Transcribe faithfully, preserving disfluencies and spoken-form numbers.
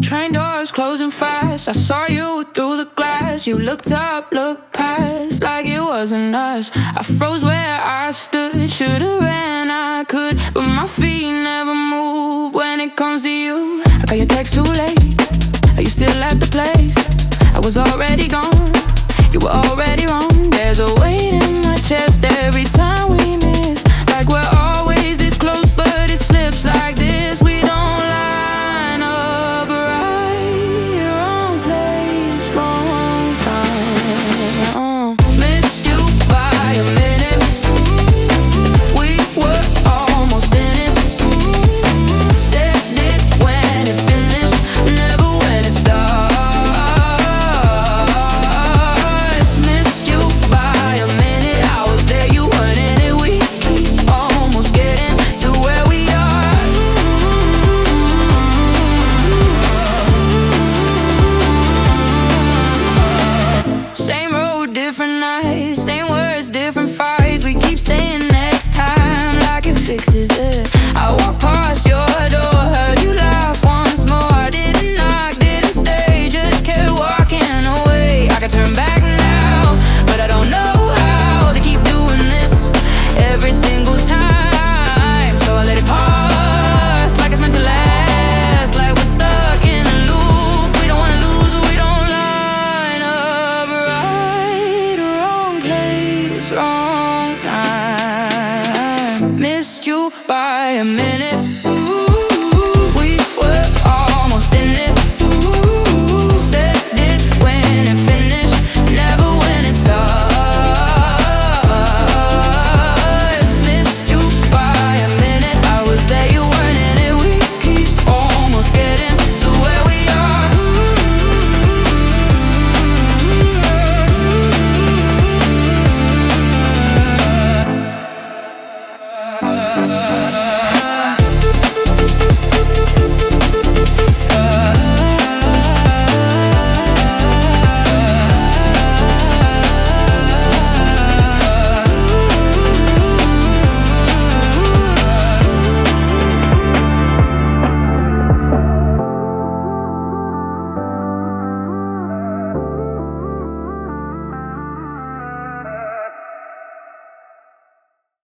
Train doors closing fast. I saw you through the glass. You looked up, looked past, like it wasn't us. I froze where I stood. Should've ran, I could, but my feet never move when it comes to you. I got your text too late. Are you still at the place? I was already gone. You were already wrong. There's a weight in my chest every time we miss. Like we're always this close, but it slips like this. We don't line up right. Wrong place, wrong time. uh. Missed you by a minute. We were almost in it. Said it when it finished, never when it starts. Missed you by a minute. I was there, you weren't in it. We keep almost getting to where we are. Same road, different nights. Same words, different fights. We keep saying next time like it fixes it. I walk past your door, heard you laugh once more. I didn't knock, didn't stay, just kept walking away. I could turn back now, but I don't know how to keep doing this every single time. So I let it pass like it's meant to last. Like we're stuck in a loop. We don't wanna lose, we don't line up right. Wrong place, wrong time. Missed you by a minute.